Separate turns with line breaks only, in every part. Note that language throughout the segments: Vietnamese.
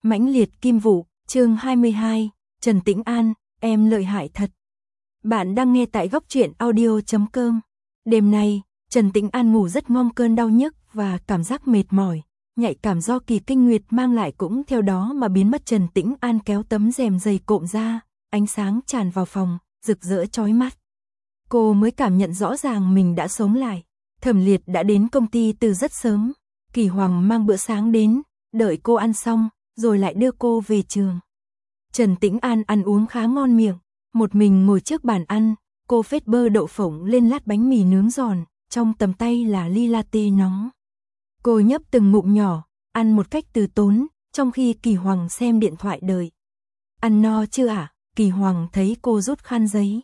Mãnh liệt kim vụ, chương 22, Trần Tĩnh An, em lợi hại thật. Bạn đang nghe tại goctruyện.audio.com. Đêm nay, Trần Tĩnh An ngủ rất ngon, cơn đau nhức và cảm giác mệt mỏi, nhạy cảm do kỳ kinh nguyệt mang lại cũng theo đó mà biến mất. Trần Tĩnh An kéo tấm rèm dày cộm ra, ánh sáng tràn vào phòng, rực rỡ chói mắt. Cô mới cảm nhận rõ ràng mình đã sống lại. Thẩm Liệt đã đến công ty từ rất sớm. Kỳ Hoàng mang bữa sáng đến, đợi cô ăn xong, rồi lại đưa cô về trường. Trần Tĩnh An ăn uống khá ngon miệng, một mình ngồi trước bàn ăn, cô phết bơ đậu phộng lên lát bánh mì nướng giòn, trong tầm tay là ly latte nóng. Cô nhấp từng ngụm nhỏ, ăn một cách từ tốn, trong khi Kỳ Hoàng xem điện thoại đợi. Ăn no chưa ạ? Kỳ Hoàng thấy cô rút khăn giấy.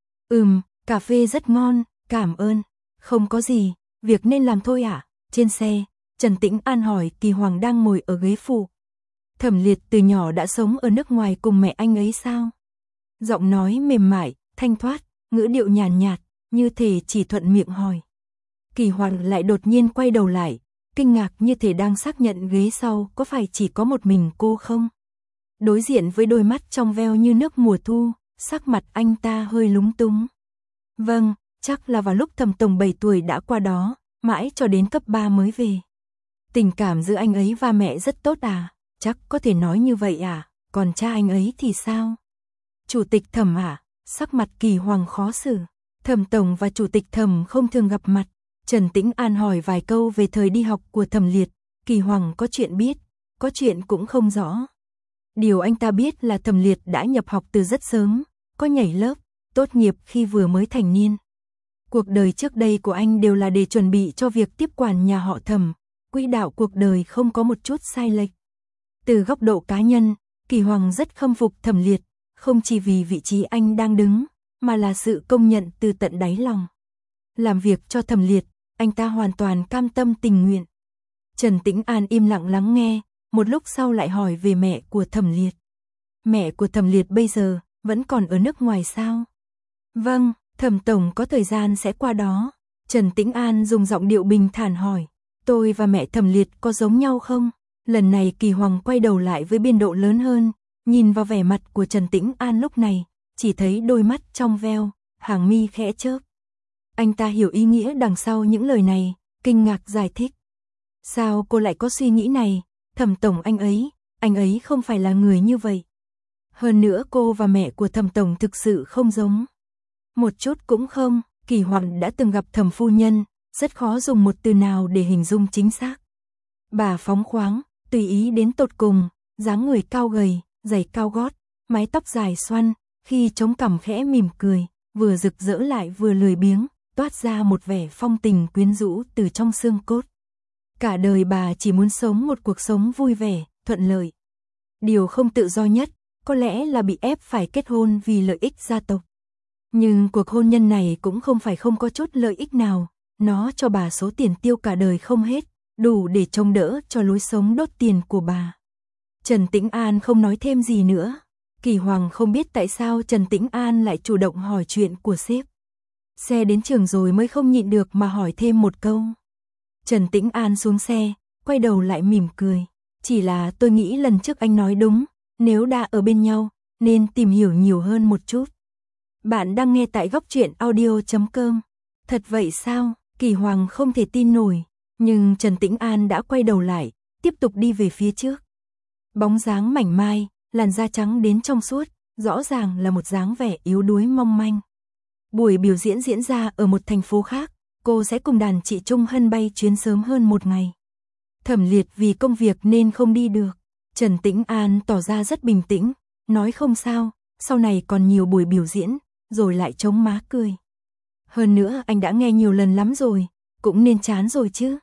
Cà phê rất ngon, cảm ơn. Không có gì, việc nên làm thôi ạ. Trên xe, Trần Tĩnh An hỏi Kỳ Hoàng đang ngồi ở ghế phụ. Thẩm Liệt từ nhỏ đã sống ở nước ngoài cùng mẹ anh ấy sao? Giọng nói mềm mại, thanh thoát, ngữ điệu nhàn nhạt, như thể chỉ thuận miệng hỏi. Kỳ Hoàng lại đột nhiên quay đầu lại, kinh ngạc như thể đang xác nhận ghế sau có phải chỉ có một mình cô không? Đối diện với đôi mắt trong veo như nước mùa thu, sắc mặt anh ta hơi lúng túng. Vâng, chắc là vào lúc Thẩm Tổng 7 tuổi đã qua đó, mãi cho đến cấp 3 mới về. Tình cảm giữa anh ấy và mẹ rất tốt à? Chắc có thể nói như vậy à? Còn cha anh ấy thì sao? Chủ tịch Thẩm à? Sắc mặt Kỳ Hoàng khó xử. Thẩm Tổng và Chủ tịch Thẩm không thường gặp mặt. Trần Tĩnh An hỏi vài câu về thời đi học của Thẩm Liệt. Kỳ Hoàng có chuyện biết, có chuyện cũng không rõ. Điều anh ta biết là Thẩm Liệt đã nhập học từ rất sớm, có nhảy lớp, tốt nghiệp khi vừa mới thành niên. Cuộc đời trước đây của anh đều là để chuẩn bị cho việc tiếp quản nhà họ Thẩm, quỹ đạo cuộc đời không có một chút sai lệch. Từ góc độ cá nhân, Kỳ Hoàng rất khâm phục Thẩm Liệt, không chỉ vì vị trí anh đang đứng, mà là sự công nhận từ tận đáy lòng. Làm việc cho Thẩm Liệt, anh ta hoàn toàn cam tâm tình nguyện. Trần Tĩnh An im lặng lắng nghe, một lúc sau lại hỏi về mẹ của Thẩm Liệt. Mẹ của Thẩm Liệt bây giờ vẫn còn ở nước ngoài sao? Vâng, Thẩm Tổng có thời gian sẽ qua đó. Trần Tĩnh An dùng giọng điệu bình thản hỏi. Tôi và mẹ Thẩm Liệt có giống nhau không? Lần này Kỳ Hoàng quay đầu lại với biên độ lớn hơn, nhìn vào vẻ mặt của Trần Tĩnh An lúc này, chỉ thấy đôi mắt trong veo, hàng mi khẽ chớp. Anh ta hiểu ý nghĩa đằng sau những lời này, kinh ngạc giải thích. Sao cô lại có suy nghĩ này? Thẩm Tổng anh ấy không phải là người như vậy. Hơn nữa cô và mẹ của Thẩm Tổng thực sự không giống. Một chút cũng không, Kỳ Hoàng đã từng gặp Thẩm phu nhân, rất khó dùng một từ nào để hình dung chính xác. Bà phóng khoáng, tùy ý đến tột cùng, dáng người cao gầy, giày cao gót, mái tóc dài xoăn, khi chống cằm khẽ mỉm cười, vừa rực rỡ lại vừa lười biếng, toát ra một vẻ phong tình quyến rũ từ trong xương cốt. Cả đời bà chỉ muốn sống một cuộc sống vui vẻ, thuận lợi. Điều không tự do nhất, có lẽ là bị ép phải kết hôn vì lợi ích gia tộc. Nhưng cuộc hôn nhân này cũng không phải không có chút lợi ích nào, nó cho bà số tiền tiêu cả đời không hết, đủ để trông đỡ cho lối sống đốt tiền của bà. Trần Tĩnh An không nói thêm gì nữa. Kỳ Hoàng không biết tại sao Trần Tĩnh An lại chủ động hỏi chuyện của sếp. Xe đến trường rồi mới không nhịn được mà hỏi thêm một câu. Trần Tĩnh An xuống xe, quay đầu lại mỉm cười. Chỉ là tôi nghĩ lần trước anh nói đúng, nếu đã ở bên nhau, nên tìm hiểu nhiều hơn một chút. Bạn đang nghe tại goctruyện.audio.com. Thật vậy sao? Kỳ Hoàng không thể tin nổi, nhưng Trần Tĩnh An đã quay đầu lại, tiếp tục đi về phía trước. Bóng dáng mảnh mai, làn da trắng đến trong suốt, rõ ràng là một dáng vẻ yếu đuối mong manh. Buổi biểu diễn diễn ra ở một thành phố khác, cô sẽ cùng đàn chị Trung Hân bay chuyến sớm hơn một ngày. Thẩm Liệt vì công việc nên không đi được. Trần Tĩnh An tỏ ra rất bình tĩnh, nói không sao, sau này còn nhiều buổi biểu diễn, rồi lại chống má cười. Hơn nữa anh đã nghe nhiều lần lắm rồi, cũng nên chán rồi chứ.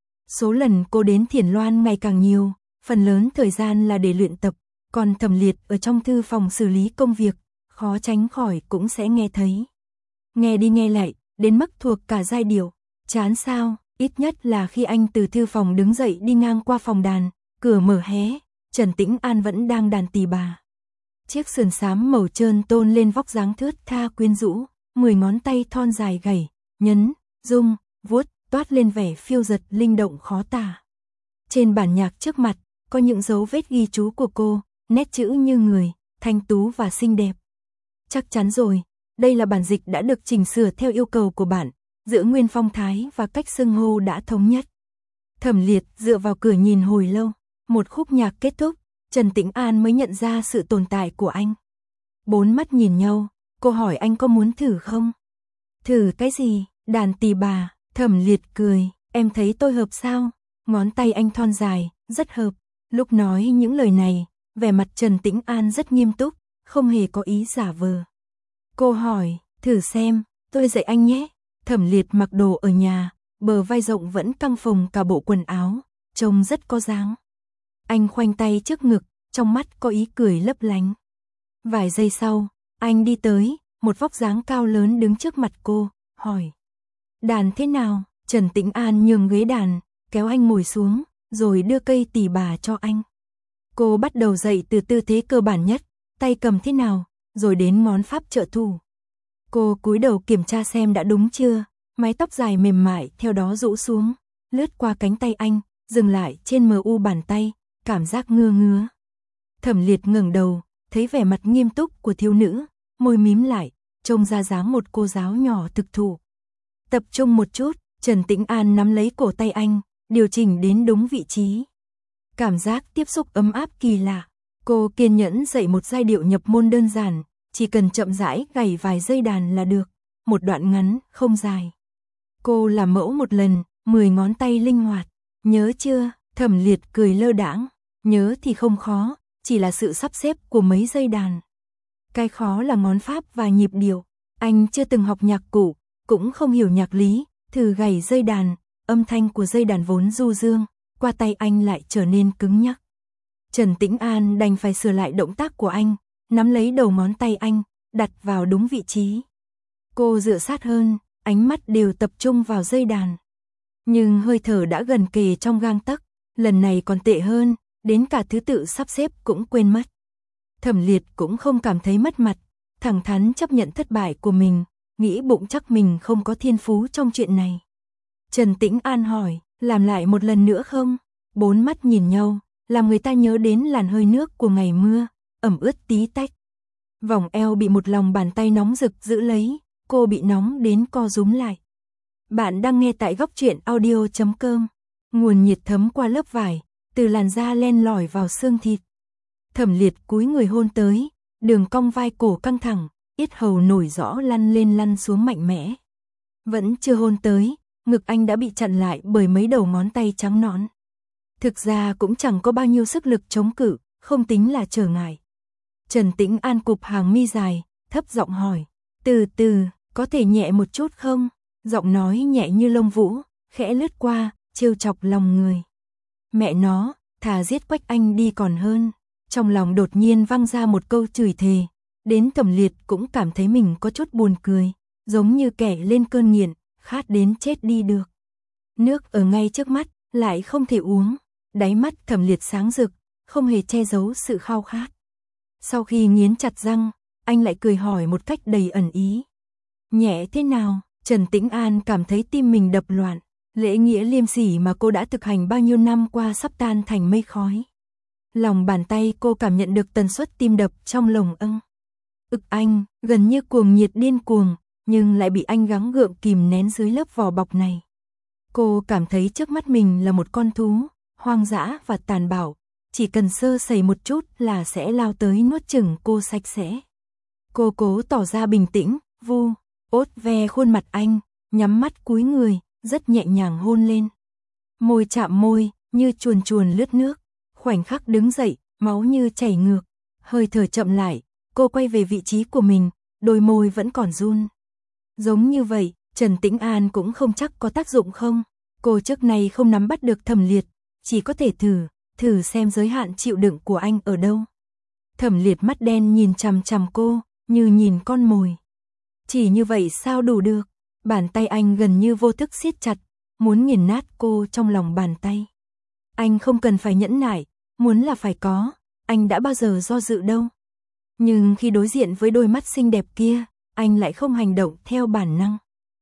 Số lần cô đến Thiển Loan ngày càng nhiều, phần lớn thời gian là để luyện tập, còn Thẩm Liệt ở trong thư phòng xử lý công việc, khó tránh khỏi cũng sẽ nghe thấy. Nghe đi nghe lại, đến mức thuộc cả giai điệu. Chán sao? Ít nhất là khi anh từ thư phòng đứng dậy đi ngang qua phòng đàn, cửa mở hé, Trần Tĩnh An vẫn đang đàn tỳ bà. Chiếc sườn xám màu trơn tôn lên vóc dáng thướt tha quyến rũ, 10 ngón tay thon dài gảy, nhấn, rung, vuốt, toát lên vẻ phiêu dật linh động khó tả. Trên bản nhạc trước mặt, có những dấu vết ghi chú của cô, nét chữ như người, thanh tú và xinh đẹp. Chắc chắn rồi, đây là bản dịch đã được chỉnh sửa theo yêu cầu của bạn, giữ nguyên phong thái và cách xưng hô đã thống nhất. Thẩm Liệt dựa vào cửa nhìn hồi lâu, một khúc nhạc kết thúc, Trần Tĩnh An mới nhận ra sự tồn tại của anh. Bốn mắt nhìn nhau, cô hỏi anh có muốn thử không? Thử cái gì? Đàn tỳ bà. Thẩm Liệt cười, em thấy tôi hợp sao? Ngón tay anh thon dài, rất hợp. Lúc nói những lời này, vẻ mặt Trần Tĩnh An rất nghiêm túc, không hề có ý giả vờ. Cô hỏi, thử xem, tôi dạy anh nhé. Thẩm Liệt mặc đồ ở nhà, bờ vai rộng vẫn căng phồng cả bộ quần áo, trông rất có dáng. Anh khoanh tay trước ngực, trong mắt có ý cười lấp lánh. Vài giây sau, anh đi tới, một vóc dáng cao lớn đứng trước mặt cô, hỏi. Đàn thế nào? Trần Tĩnh An nhường ghế đàn, kéo anh ngồi xuống, rồi đưa cây tỳ bà cho anh. Cô bắt đầu dạy từ tư thế cơ bản nhất, tay cầm thế nào, rồi đến ngón pháp trợ thủ. Cô cúi đầu kiểm tra xem đã đúng chưa, mái tóc dài mềm mại theo đó rũ xuống, lướt qua cánh tay anh, dừng lại trên mu bàn tay, cảm giác ngứa ngứa. Thẩm Liệt ngẩng đầu, thấy vẻ mặt nghiêm túc của thiếu nữ, môi mím lại, trông ra dáng một cô giáo nhỏ thực thụ. Tập trung một chút, Trần Tĩnh An nắm lấy cổ tay anh, điều chỉnh đến đúng vị trí. Cảm giác tiếp xúc ấm áp kỳ lạ. Cô kiên nhẫn dạy một giai điệu nhập môn đơn giản, chỉ cần chậm rãi gảy vài giây đàn là được, một đoạn ngắn, không dài. Cô làm mẫu một lần, 10 ngón tay linh hoạt. Nhớ chưa? Thẩm Liệt cười lơ đãng. Nhớ thì không khó, chỉ là sự sắp xếp của mấy dây đàn. Cái khó là ngón pháp và nhịp điệu. Anh chưa từng học nhạc cụ, cũng không hiểu nhạc lý, thử gảy dây đàn, âm thanh của dây đàn vốn du dương, qua tay anh lại trở nên cứng nhắc. Trần Tĩnh An đành phải sửa lại động tác của anh, nắm lấy đầu ngón tay anh, đặt vào đúng vị trí. Cô dựa sát hơn, ánh mắt đều tập trung vào dây đàn. Nhưng hơi thở đã gần kề trong gang tấc, lần này còn tệ hơn, đến cả thứ tự sắp xếp cũng quên mất. Thẩm Liệt cũng không cảm thấy mất mặt, thẳng thắn chấp nhận thất bại của mình, nghĩ bụng chắc mình không có thiên phú trong chuyện này. Trần Tĩnh An hỏi, làm lại một lần nữa không? Bốn mắt nhìn nhau, làm người ta nhớ đến làn hơi nước của ngày mưa, ẩm ướt tí tách. Vòng eo bị một lòng bàn tay nóng rực giữ lấy, cô bị nóng đến co rúm lại. Bạn đang nghe tại Góc Truyện Audio.com. Nguồn nhiệt thấm qua lớp vải, từ làn da len lỏi vào xương thịt. Thẩm Liệt cúi người hôn tới, đường cong vai cổ căng thẳng, yết hầu nổi rõ lăn lên lăn xuống mạnh mẽ. Vẫn chưa hôn tới, ngực anh đã bị chặn lại bởi mấy đầu ngón tay trắng nõn. Thực ra cũng chẳng có bao nhiêu sức lực chống cự, không tính là trở ngại. Trần Tĩnh An cụp hàng mi dài, thấp giọng hỏi, từ từ, có thể nhẹ một chút không? Giọng nói nhẹ như lông vũ, khẽ lướt qua, trêu chọc lòng người. Mẹ nó, thà giết Quách Anh đi còn hơn. Trong lòng đột nhiên vang ra một câu chửi thề, đến Thẩm Liệt cũng cảm thấy mình có chút buồn cười, giống như kẻ lên cơn nghiện, khát đến chết đi được. Nước ở ngay trước mắt, lại không thể uống, đáy mắt Thẩm Liệt sáng rực, không hề che giấu sự khao khát. Sau khi nghiến chặt răng, anh lại cười hỏi một cách đầy ẩn ý. Nhẹ thế nào? Trần Tĩnh An cảm thấy tim mình đập loạn, lễ nghĩa liêm sỉ mà cô đã thực hành bao nhiêu năm qua sắp tan thành mây khói. Lòng bàn tay cô cảm nhận được tần suất tim đập trong lồng âng. Ực anh, gần như cuồng nhiệt điên cuồng, nhưng lại bị anh gắng gượng kìm nén dưới lớp vỏ bọc này. Cô cảm thấy trước mắt mình là một con thú, hoang dã và tàn bạo, chỉ cần sơ sẩy một chút là sẽ lao tới nuốt chửng cô sạch sẽ. Cô cố tỏ ra bình tĩnh, vu, ốt ve khuôn mặt anh, nhắm mắt cúi người, rất nhẹ nhàng hôn lên. Môi chạm môi, như chuồn chuồn lướt nước, khoảnh khắc đứng dậy, máu như chảy ngược, hơi thở chậm lại, cô quay về vị trí của mình, đôi môi vẫn còn run. Giống như vậy, Trần Tĩnh An cũng không chắc có tác dụng không, cô trước nay không nắm bắt được Thẩm Liệt, chỉ có thể thử xem giới hạn chịu đựng của anh ở đâu. Thẩm Liệt mắt đen nhìn chằm chằm cô, như nhìn con mồi. Chỉ như vậy sao đủ được, bàn tay anh gần như vô thức siết chặt, muốn nghiền nát cô trong lòng bàn tay. Anh không cần phải nhẫn nại, muốn là phải có, anh đã bao giờ do dự đâu. Nhưng khi đối diện với đôi mắt xinh đẹp kia, anh lại không hành động theo bản năng.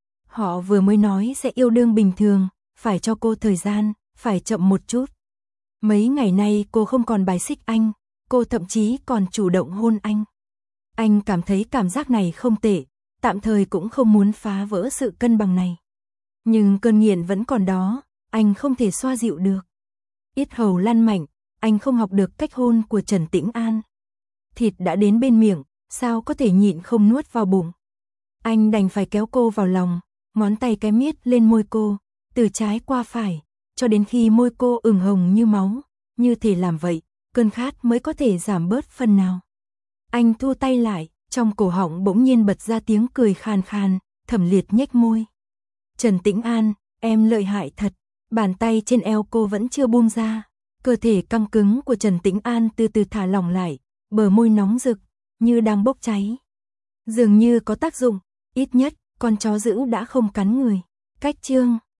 Họ vừa mới nói sẽ yêu đương bình thường, phải cho cô thời gian, phải chậm một chút. Mấy ngày nay cô không còn bài xích anh, cô thậm chí còn chủ động hôn anh. Anh cảm thấy cảm giác này không tệ, tạm thời cũng không muốn phá vỡ sự cân bằng này. Nhưng cơn nghiện vẫn còn đó, anh không thể xoa dịu được. Yết hầu lăn mạnh, anh không học được cách hôn của Trần Tĩnh An. Thịt đã đến bên miệng, sao có thể nhịn không nuốt vào bụng. Anh đành phải kéo cô vào lòng, ngón tay cái miết lên môi cô, từ trái qua phải, cho đến khi môi cô ửng hồng như máu, như thể làm vậy, cơn khát mới có thể giảm bớt phần nào. Anh thu tay lại, trong cổ họng bỗng nhiên bật ra tiếng cười khàn khàn, Thẩm Liệt nhếch môi. Trần Tĩnh An, em lợi hại thật. Bàn tay trên eo cô vẫn chưa buông ra. Cơ thể căng cứng của Trần Tĩnh An từ từ thả lỏng lại, bờ môi nóng rực, như đang bốc cháy. Dường như có tác dụng, ít nhất, con chó dữ đã không cắn người. Cách chương